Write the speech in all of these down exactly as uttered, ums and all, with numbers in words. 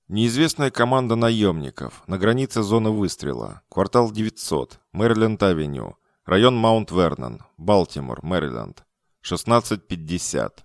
Неизвестная команда наемников. На границе зоны выстрела. Квартал девятьсот. Мэриленд-авеню. Район Маунт-Вернон. Балтимор, Мэриленд. шестнадцать пятьдесят.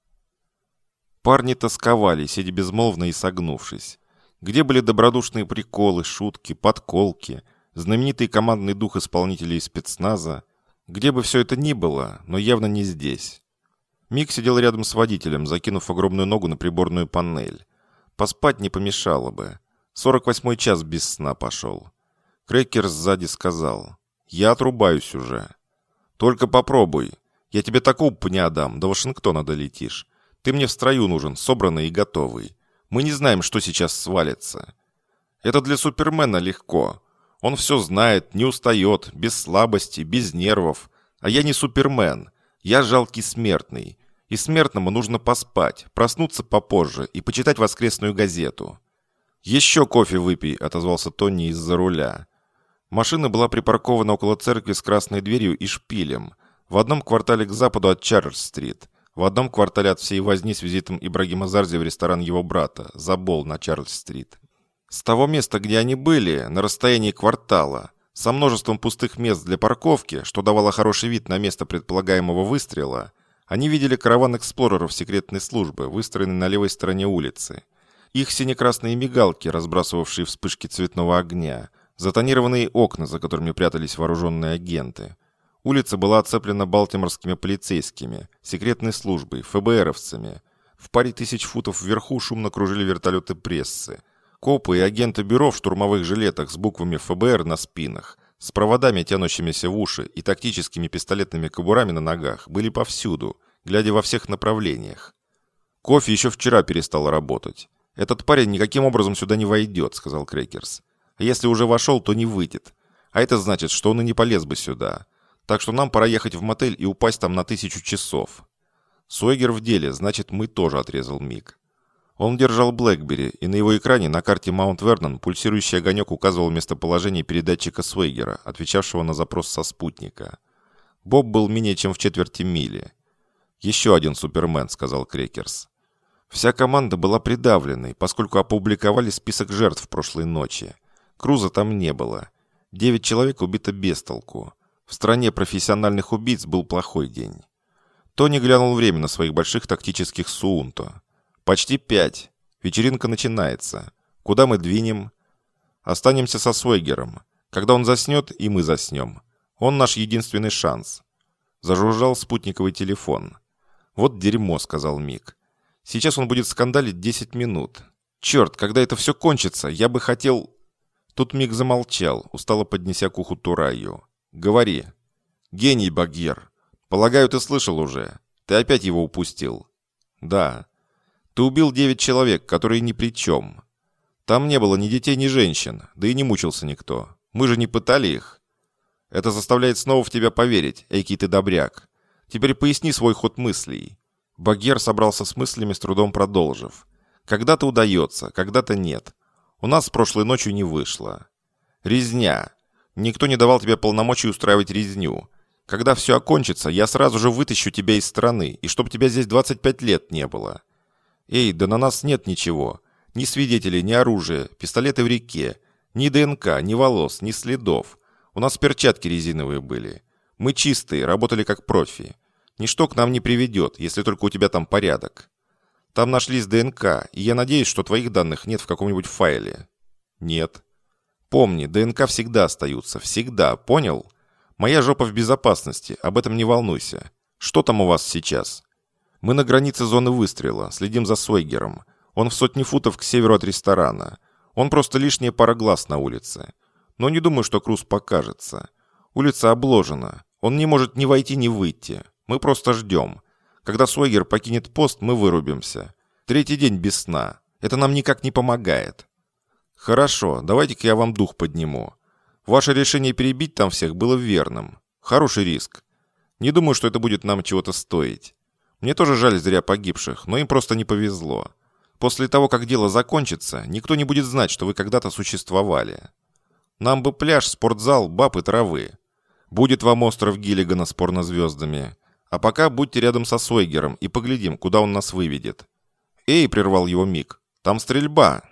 Парни тосковали, сидя безмолвно и согнувшись. Где были добродушные приколы, шутки, подколки, знаменитый командный дух исполнителей спецназа? Где бы все это ни было, но явно не здесь. Мик сидел рядом с водителем, закинув огромную ногу на приборную панель. Поспать не помешало бы. сорок восьмой час без сна пошел. Крекер сзади сказал: «Я отрубаюсь уже». «Только попробуй. Я тебе такого пня дам, до Вашингтона долетишь. Ты мне в строю нужен, собранный и готовый. Мы не знаем, что сейчас свалится». «Это для Супермена легко. Он все знает, не устает, без слабости, без нервов. А я не Супермен. Я жалкий смертный. И смертному нужно поспать, проснуться попозже и почитать воскресную газету». «Еще кофе выпей», — отозвался Тони из-за руля. Машина была припаркована около церкви с красной дверью и шпилем. В одном квартале к западу от Чарльз-стрит. В одном квартале от всей возни с визитом Ибрагима Зарзи в ресторан его брата, Забол на Чарльз-стрит. С того места, где они были, на расстоянии квартала, со множеством пустых мест для парковки, что давало хороший вид на место предполагаемого выстрела, они видели караван эксплореров секретной службы, выстроенный на левой стороне улицы. Их сине-красные мигалки, разбрасывавшие вспышки цветного огня, затонированные окна, за которыми прятались вооруженные агенты. Улица была оцеплена балтиморскими полицейскими, секретной службой, ФБРовцами. В паре тысяч футов вверху шумно кружили вертолеты прессы. Копы и агенты бюро в штурмовых жилетах с буквами ФБР на спинах, с проводами, тянущимися в уши, и тактическими пистолетными кобурами на ногах были повсюду, глядя во всех направлениях. «Кофе еще вчера перестал работать. Этот парень никаким образом сюда не войдет», — сказал Крекерс. «А если уже вошел, то не выйдет. А это значит, что он и не полез бы сюда. Так что нам пора ехать в мотель и упасть там на тысячу часов». «Сойгер в деле, значит, мы тоже», — отрезал Мик. Он держал Блэкбери, и на его экране на карте Маунт-Вернон пульсирующий огонек указывал местоположение передатчика Сойгера, отвечавшего на запрос со спутника. Боб был менее чем в четверти мили. «Еще один Супермен», — сказал Крекерс. Вся команда была придавленной, поскольку опубликовали список жертв прошлой ночи. Круза там не было. Девять человек убито без толку. В стране профессиональных убийц был плохой день. Тони глянул время на своих больших тактических Суунто. «Почти пять. Вечеринка начинается. Куда мы двинем?» «Останемся со Сойгером. Когда он заснет, и мы заснем. Он наш единственный шанс». Зажужжал спутниковый телефон. «Вот дерьмо», — сказал Мик. «Сейчас он будет скандалить десять минут. Черт, когда это все кончится, я бы хотел...» Тут Мик замолчал, устало поднеся к уху Тураю. «Говори». «Гений, Багьер. Полагаю, ты слышал уже. Ты опять его упустил». «Да». «Ты убил девять человек, которые ни при чем. Там не было ни детей, ни женщин, да и не мучился никто. Мы же не пытали их». «Это заставляет снова в тебя поверить, эйкий ты добряк. Теперь поясни свой ход мыслей». Багьер собрался с мыслями, с трудом продолжив. «Когда-то удается, когда-то нет. У нас прошлой ночью не вышло. Резня. Никто не давал тебе полномочий устраивать резню. Когда все окончится, я сразу же вытащу тебя из страны, и чтоб тебя здесь двадцать пять лет не было. Эй, да на нас нет ничего. Ни свидетелей, ни оружия, пистолеты в реке. Ни ДНК, ни волос, ни следов. У нас перчатки резиновые были. Мы чистые, работали как профи. Ничто к нам не приведет, если только у тебя там порядок. Там нашлись ДНК, и я надеюсь, что твоих данных нет в каком-нибудь файле». «Нет». «Помни, ДНК всегда остаются, всегда, понял? Моя жопа в безопасности, об этом не волнуйся. Что там у вас сейчас?» «Мы на границе зоны выстрела, следим за Сойгером. Он в сотни футов к северу от ресторана. Он просто лишняя пара глаз на улице. Но не думаю, что Круз покажется. Улица обложена. Он не может ни войти, ни выйти. Мы просто ждем. Когда Сойгер покинет пост, мы вырубимся. Третий день без сна. Это нам никак не помогает». «Хорошо, давайте-ка я вам дух подниму. Ваше решение перебить там всех было верным. Хороший риск. Не думаю, что это будет нам чего-то стоить. Мне тоже жаль зря погибших, но им просто не повезло. После того, как дело закончится, никто не будет знать, что вы когда-то существовали. Нам бы пляж, спортзал, баб и травы. Будет вам остров Гиллигана с порнозвездами. А пока будьте рядом со Сойгером и поглядим, куда он нас выведет». «Эй!» — прервал его Мик. «Там стрельба!»